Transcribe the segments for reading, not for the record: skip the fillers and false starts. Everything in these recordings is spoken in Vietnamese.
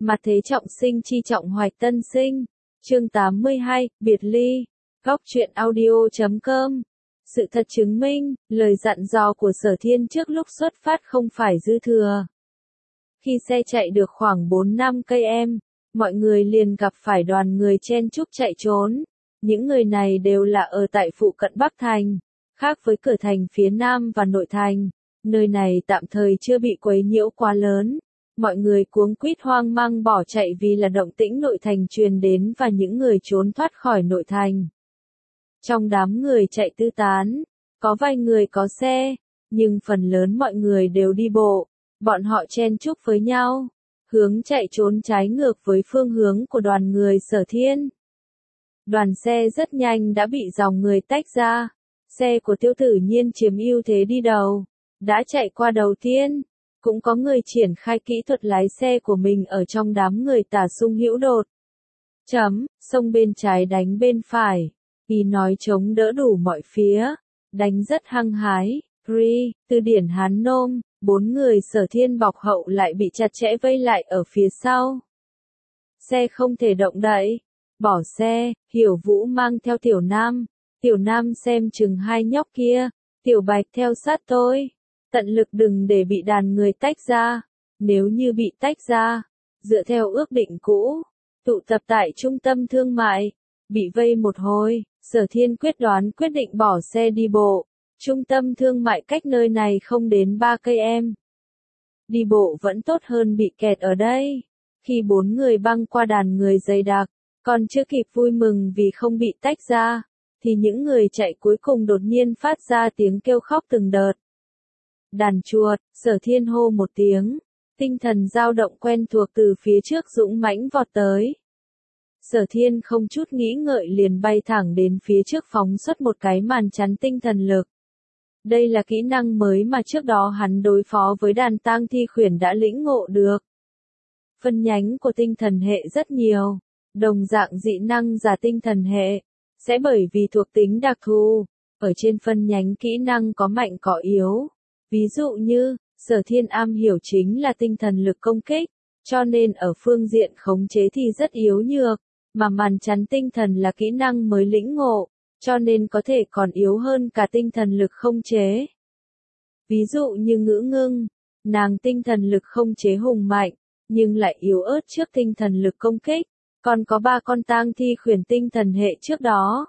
Mặt thế trọng sinh chi trọng hoạch tân sinh. Chương 82, biệt ly. Góc truyện audio.com. Sự thật chứng minh, lời dặn dò của Sở Thiên trước lúc xuất phát không phải dư thừa. Khi xe chạy được khoảng 4-5 cây mọi người liền gặp phải đoàn người chen chúc chạy trốn. Những người này đều là ở tại phụ cận Bắc Thành, khác với cửa thành phía Nam và nội thành. Nơi này tạm thời chưa bị quấy nhiễu quá lớn. Mọi người cuống quýt hoang mang bỏ chạy vì là động tĩnh nội thành truyền đến và những người trốn thoát khỏi nội thành. Trong đám người chạy tứ tán, có vài người có xe, nhưng phần lớn mọi người đều đi bộ. Bọn họ chen chúc với nhau, hướng chạy trốn trái ngược với phương hướng của đoàn người Sở Thiên. Đoàn xe rất nhanh đã bị dòng người tách ra. Xe của Tiêu Tử Nhiên chiếm ưu thế đi đầu, đã chạy qua đầu tiên. Cũng có người triển khai kỹ thuật lái xe của mình ở trong đám người tả sung hữu đột. Xông bên trái đánh bên phải. Ý nói chống đỡ đủ mọi phía. Đánh rất hăng hái. Từ điển Hán Nôm, 4 người Sở Thiên bọc hậu lại bị chặt chẽ vây lại ở phía sau. Xe không thể động đậy. Bỏ xe, Hiểu Vũ mang theo Tiểu Nam. Tiểu Nam xem chừng hai nhóc kia. Tiểu Bạch theo sát tôi. Tận lực đừng để bị đàn người tách ra. Nếu như bị tách ra, dựa theo ước định cũ, tụ tập tại trung tâm thương mại, bị vây một hồi, Sở Thiên quyết định bỏ xe đi bộ. Trung tâm thương mại cách nơi này không đến 3 cây Đi bộ vẫn tốt hơn bị kẹt ở đây. Khi 4 người băng qua đàn người dày đặc, còn chưa kịp vui mừng vì không bị tách ra, thì những người chạy cuối cùng đột nhiên phát ra tiếng kêu khóc từng đợt. Đàn chuột, Sở Thiên hô một tiếng, tinh thần dao động quen thuộc từ phía trước dũng mãnh vọt tới. Sở Thiên không chút nghĩ ngợi liền bay thẳng đến phía trước phóng xuất một cái màn chắn tinh thần lực. Đây là kỹ năng mới mà trước đó hắn đối phó với đàn tang thi khuyển đã lĩnh ngộ được. Phân nhánh của tinh thần hệ rất nhiều, đồng dạng dị năng giả tinh thần hệ, sẽ bởi vì thuộc tính đặc thù, ở trên phân nhánh kỹ năng có mạnh có yếu. Ví dụ như, Sở Thiên am hiểu chính là tinh thần lực công kích, cho nên ở phương diện khống chế thì rất yếu nhược, mà màn chắn tinh thần là kỹ năng mới lĩnh ngộ, cho nên có thể còn yếu hơn cả tinh thần lực không chế. Ví dụ như Ngữ Ngưng, nàng tinh thần lực không chế hùng mạnh, nhưng lại yếu ớt trước tinh thần lực công kích, còn có 3 con tang thi khuyển tinh thần hệ trước đó.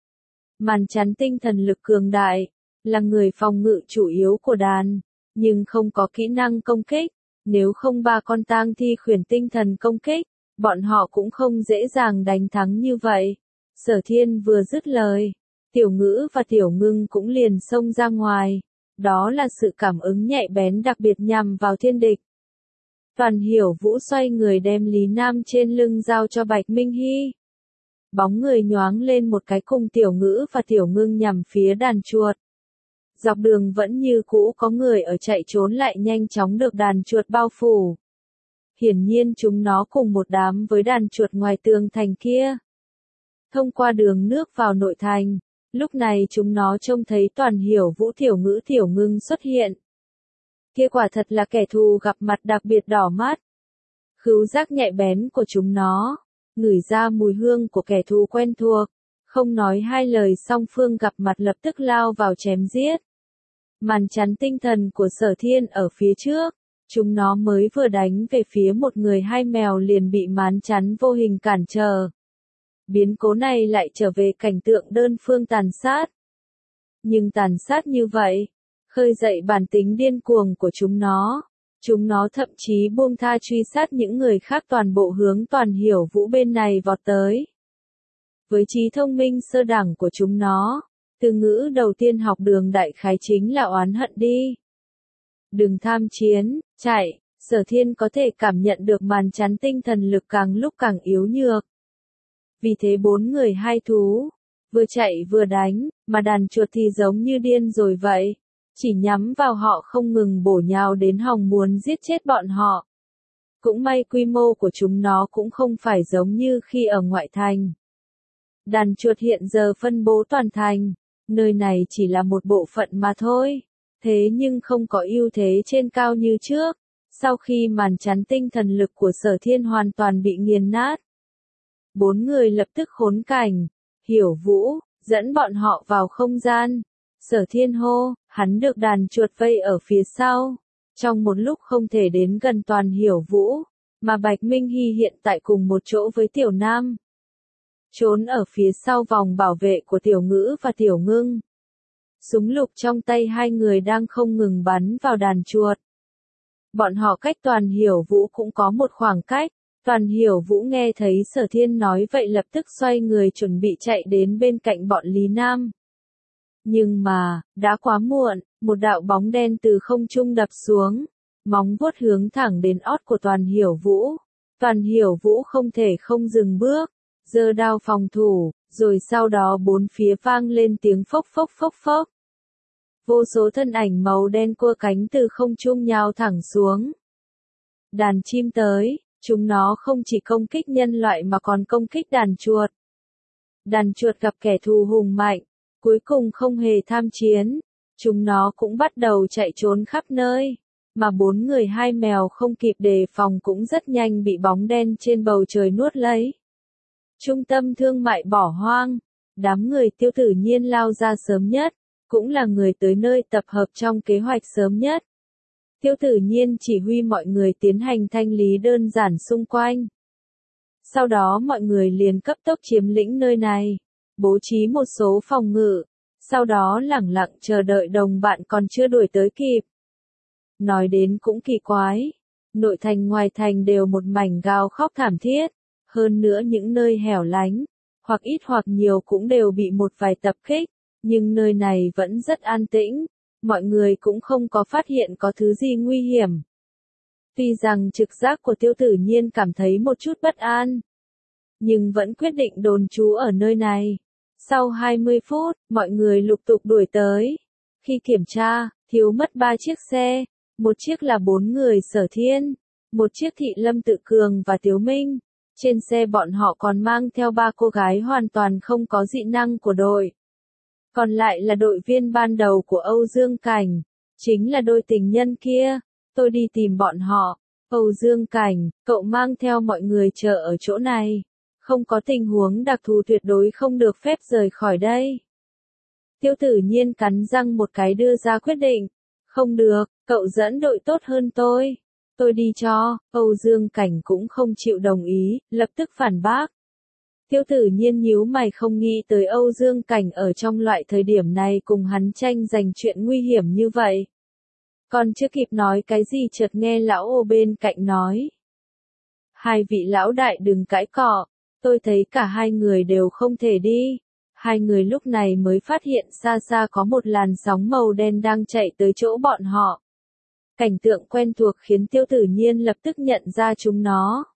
Màn chắn tinh thần lực cường đại, là người phòng ngự chủ yếu của đàn, nhưng không có kỹ năng công kích, nếu không 3 con tang thi khuyển tinh thần công kích, bọn họ cũng không dễ dàng đánh thắng như vậy. Sở Thiên vừa dứt lời, Tiểu Ngữ và Tiểu Ngưng cũng liền xông ra ngoài, đó là sự cảm ứng nhạy bén đặc biệt nhằm vào thiên địch. Toàn Hiểu Vũ xoay người đem Lý Nam trên lưng giao cho Bạch Minh Hy. Bóng người nhoáng lên một cái cùng Tiểu Ngữ và Tiểu Ngưng nhằm phía đàn chuột. Dọc đường vẫn như cũ có người ở chạy trốn lại nhanh chóng được đàn chuột bao phủ. Hiển nhiên chúng nó cùng một đám với đàn chuột ngoài tường thành kia. Thông qua đường nước vào nội thành, lúc này chúng nó trông thấy Toàn Hiểu Vũ Tiểu Ngữ Tiểu Ngưng xuất hiện. Kia quả thật là kẻ thù gặp mặt đặc biệt đỏ mắt. Khứu giác nhạy bén của chúng nó, ngửi ra mùi hương của kẻ thù quen thuộc. Không nói hai lời song phương gặp mặt lập tức lao vào chém giết. Màn chắn tinh thần của Sở Thiên ở phía trước, chúng nó mới vừa đánh về phía một người hai mèo liền bị màn chắn vô hình cản trở. Biến cố này lại trở về cảnh tượng đơn phương tàn sát. Nhưng tàn sát như vậy, khơi dậy bản tính điên cuồng của chúng nó. Chúng nó thậm chí buông tha truy sát những người khác toàn bộ hướng Toàn Hiểu Vũ bên này vọt tới. Với trí thông minh sơ đẳng của chúng nó, từ ngữ đầu tiên học đường đại khái chính là oán hận đi. Đừng tham chiến, chạy, Sở Thiên có thể cảm nhận được màn chắn tinh thần lực càng lúc càng yếu nhược. Vì thế 4 người hai thú, vừa chạy vừa đánh, mà đàn chuột thì giống như điên rồi vậy. Chỉ nhắm vào họ không ngừng bổ nhào đến hòng muốn giết chết bọn họ. Cũng may quy mô của chúng nó cũng không phải giống như khi ở ngoại thành. Đàn chuột hiện giờ phân bố toàn thành, nơi này chỉ là một bộ phận mà thôi. Thế nhưng không có ưu thế trên cao như trước. Sau khi màn chắn tinh thần lực của Sở Thiên hoàn toàn bị nghiền nát, 4 người lập tức khốn cảnh. Hiểu Vũ, dẫn bọn họ vào không gian. Sở Thiên hô, hắn được đàn chuột vây ở phía sau. Trong một lúc không thể đến gần toàn Hiểu Vũ, mà Bạch Minh Hy hiện tại cùng một chỗ với Tiểu Nam. Trốn ở phía sau vòng bảo vệ của Tiểu Ngữ và Tiểu Ngưng. Súng lục trong tay hai người đang không ngừng bắn vào đàn chuột. Bọn họ cách Toàn Hiểu Vũ cũng có một khoảng cách. Toàn Hiểu Vũ nghe thấy Sở Thiên nói vậy lập tức xoay người chuẩn bị chạy đến bên cạnh bọn Lý Nam. Nhưng mà, đã quá muộn, một đạo bóng đen từ không trung đập xuống, móng vuốt hướng thẳng đến ót của Toàn Hiểu Vũ. Toàn Hiểu Vũ không thể không dừng bước, giơ đao phòng thủ, rồi sau đó bốn phía vang lên tiếng phốc phốc phốc phốc. Vô số thân ảnh màu đen cua cánh từ không trung nhào thẳng xuống. Đàn chim tới, chúng nó không chỉ công kích nhân loại mà còn công kích đàn chuột. Đàn chuột gặp kẻ thù hùng mạnh, cuối cùng không hề tham chiến, chúng nó cũng bắt đầu chạy trốn khắp nơi, mà 4 người 2 mèo không kịp đề phòng cũng rất nhanh bị bóng đen trên bầu trời nuốt lấy. Trung tâm thương mại bỏ hoang, đám người Tiêu Tử Nhiên lao ra sớm nhất, cũng là người tới nơi tập hợp trong kế hoạch sớm nhất. Tiêu Tử Nhiên chỉ huy mọi người tiến hành thanh lý đơn giản xung quanh. Sau đó mọi người liền cấp tốc chiếm lĩnh nơi này, bố trí một số phòng ngự, sau đó lẳng lặng chờ đợi đồng bạn còn chưa đuổi tới kịp. Nói đến cũng kỳ quái, nội thành ngoài thành đều một mảnh gào khóc thảm thiết, hơn nữa những nơi hẻo lánh, hoặc ít hoặc nhiều cũng đều bị một vài tập kích, nhưng nơi này vẫn rất an tĩnh, mọi người cũng không có phát hiện có thứ gì nguy hiểm. Tuy rằng trực giác của Tiêu Tử Nhiên cảm thấy một chút bất an, nhưng vẫn quyết định đồn trú ở nơi này. Sau 20 phút, mọi người lục tục đuổi tới. Khi kiểm tra, thiếu mất 3 chiếc xe, một chiếc là 4 người Sở Thiên, một chiếc thị Lâm Tự Cường và Tiếu Minh. Trên xe bọn họ còn mang theo 3 cô gái hoàn toàn không có dị năng của đội. Còn lại là đội viên ban đầu của Âu Dương Cảnh, chính là đôi tình nhân kia. Tôi đi tìm bọn họ. Âu Dương Cảnh, cậu mang theo mọi người chờ ở chỗ này. Không có tình huống đặc thù tuyệt đối không được phép rời khỏi đây. Tiêu Tử Nhiên cắn răng một cái đưa ra quyết định. Không được, cậu dẫn đội tốt hơn tôi. Tôi đi cho. Âu Dương Cảnh cũng không chịu đồng ý, lập tức phản bác. Tiêu Tử Nhiên nhíu mày không nghĩ tới Âu Dương Cảnh ở trong loại thời điểm này cùng hắn tranh giành chuyện nguy hiểm như vậy. Còn chưa kịp nói cái gì chợt nghe lão ô bên cạnh nói. Hai vị lão đại đừng cãi cọ, tôi thấy cả hai người đều không thể đi. Hai người lúc này mới phát hiện xa xa có một làn sóng màu đen đang chạy tới chỗ bọn họ. Cảnh tượng quen thuộc khiến Tiêu Tử Nhiên lập tức nhận ra chúng nó.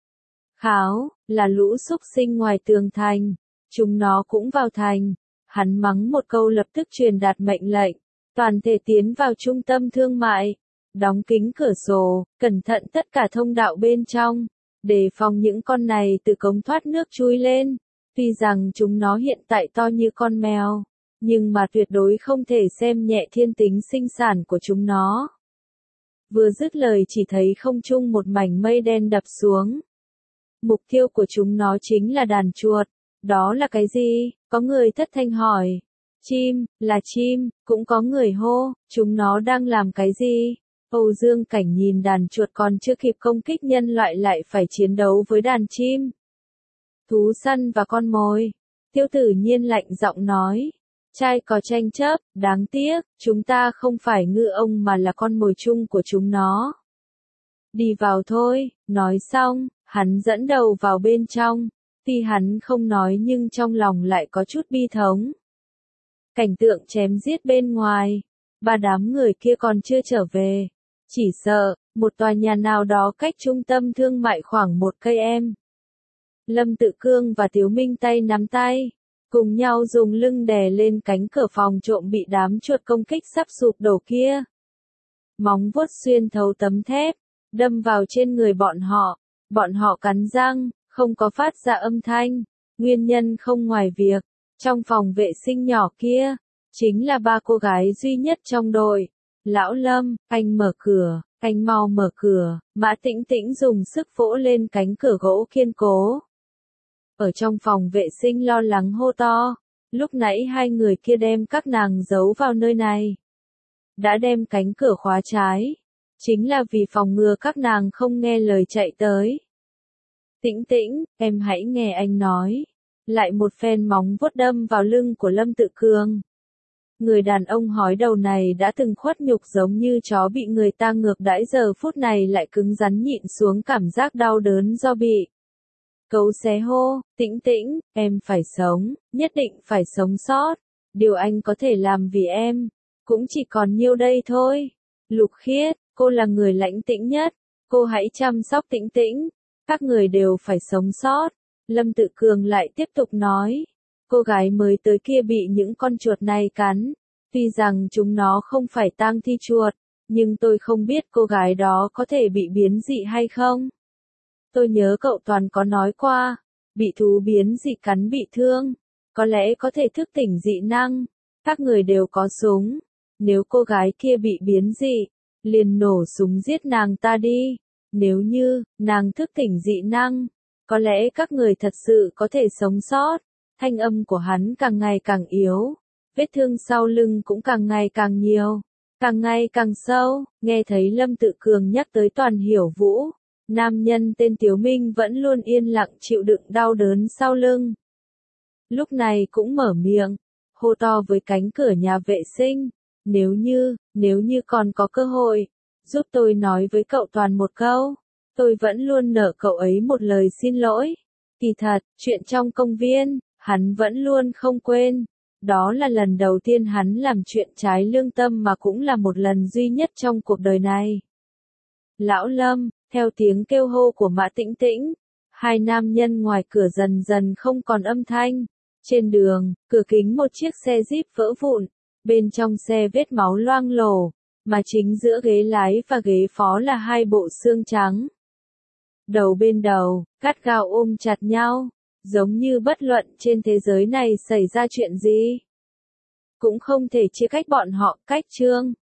Kháo, là lũ xúc sinh ngoài tường thành. Chúng nó cũng vào thành. Hắn mắng một câu lập tức truyền đạt mệnh lệnh. Toàn thể tiến vào trung tâm thương mại. Đóng kín cửa sổ, cẩn thận tất cả thông đạo bên trong. Đề phòng những con này từ cống thoát nước chui lên. Tuy rằng chúng nó hiện tại to như con mèo, nhưng mà tuyệt đối không thể xem nhẹ thiên tính sinh sản của chúng nó. Vừa dứt lời chỉ thấy không trung một mảnh mây đen đập xuống. Mục tiêu của chúng nó chính là đàn chuột. Đó là cái gì? Có người thất thanh hỏi. Chim, là chim, cũng có người hô, chúng nó đang làm cái gì? Âu Dương Cảnh nhìn đàn chuột còn chưa kịp công kích nhân loại lại phải chiến đấu với đàn chim. Thú săn và con mồi. Tiêu Tử Nhiên lạnh giọng nói. Trai có tranh chấp, đáng tiếc, chúng ta không phải ngư ông mà là con mồi chung của chúng nó. Đi vào thôi, nói xong, hắn dẫn đầu vào bên trong. Tuy hắn không nói nhưng trong lòng lại có chút bi thống. Cảnh tượng chém giết bên ngoài, 3 đám người kia còn chưa trở về. Chỉ sợ, một tòa nhà nào đó cách trung tâm thương mại khoảng 1 cây em. Lâm Tự Cương và Tiếu Minh tay nắm tay, cùng nhau dùng lưng đè lên cánh cửa phòng trộm bị đám chuột công kích sắp sụp đổ kia. Móng vuốt xuyên thấu tấm thép, đâm vào trên người bọn họ cắn răng, không có phát ra âm thanh, nguyên nhân không ngoài việc, trong phòng vệ sinh nhỏ kia, chính là 3 cô gái duy nhất trong đội, Lão Lâm, anh mở cửa, anh mau mở cửa, Mã Tĩnh Tĩnh dùng sức vỗ lên cánh cửa gỗ kiên cố. Ở trong phòng vệ sinh lo lắng hô to, lúc nãy hai người kia đem các nàng giấu vào nơi này. Đã đem cánh cửa khóa trái, chính là vì phòng ngừa các nàng không nghe lời chạy tới. Tĩnh Tĩnh, em hãy nghe anh nói. Lại một phen móng vuốt đâm vào lưng của Lâm Tự Cường. Người đàn ông hói đầu này đã từng khuất nhục giống như chó bị người ta ngược đãi, giờ phút này lại cứng rắn nhịn xuống cảm giác đau đớn do bị cấu xé hô, Tĩnh Tĩnh, em phải sống, nhất định phải sống sót. Điều anh có thể làm vì em, cũng chỉ còn nhiêu đây thôi. Lục Khiết, cô là người lãnh tĩnh nhất, cô hãy chăm sóc Tĩnh Tĩnh, các người đều phải sống sót. Lâm Tự Cường lại tiếp tục nói, cô gái mới tới kia bị những con chuột này cắn, tuy rằng chúng nó không phải tang thi chuột, nhưng tôi không biết cô gái đó có thể bị biến dị hay không. Tôi nhớ cậu Toàn có nói qua, bị thú biến dị cắn bị thương, có lẽ có thể thức tỉnh dị năng, các người đều có súng, nếu cô gái kia bị biến dị, liền nổ súng giết nàng ta đi, nếu như, nàng thức tỉnh dị năng, có lẽ các người thật sự có thể sống sót. Thanh âm của hắn càng ngày càng yếu, vết thương sau lưng cũng càng ngày càng nhiều, càng ngày càng sâu, nghe thấy Lâm Tự Cường nhắc tới Toàn Hiểu Vũ. Nam nhân tên Tiếu Minh vẫn luôn yên lặng chịu đựng đau đớn sau lưng. Lúc này cũng mở miệng, hô to với cánh cửa nhà vệ sinh, nếu như còn có cơ hội, giúp tôi nói với cậu Toàn một câu, tôi vẫn luôn nợ cậu ấy một lời xin lỗi. Kỳ thật, chuyện trong công viên, hắn vẫn luôn không quên. Đó là lần đầu tiên hắn làm chuyện trái lương tâm mà cũng là một lần duy nhất trong cuộc đời này. Lão Lâm, theo tiếng kêu hô của Mã Tĩnh Tĩnh, hai nam nhân ngoài cửa dần dần không còn âm thanh. Trên đường, cửa kính một chiếc xe Jeep vỡ vụn, bên trong xe vết máu loang lổ, mà chính giữa ghế lái và ghế phó là hai bộ xương trắng. Đầu bên đầu, gắt gao ôm chặt nhau, giống như bất luận trên thế giới này xảy ra chuyện gì, cũng không thể chia cách bọn họ. Cách chương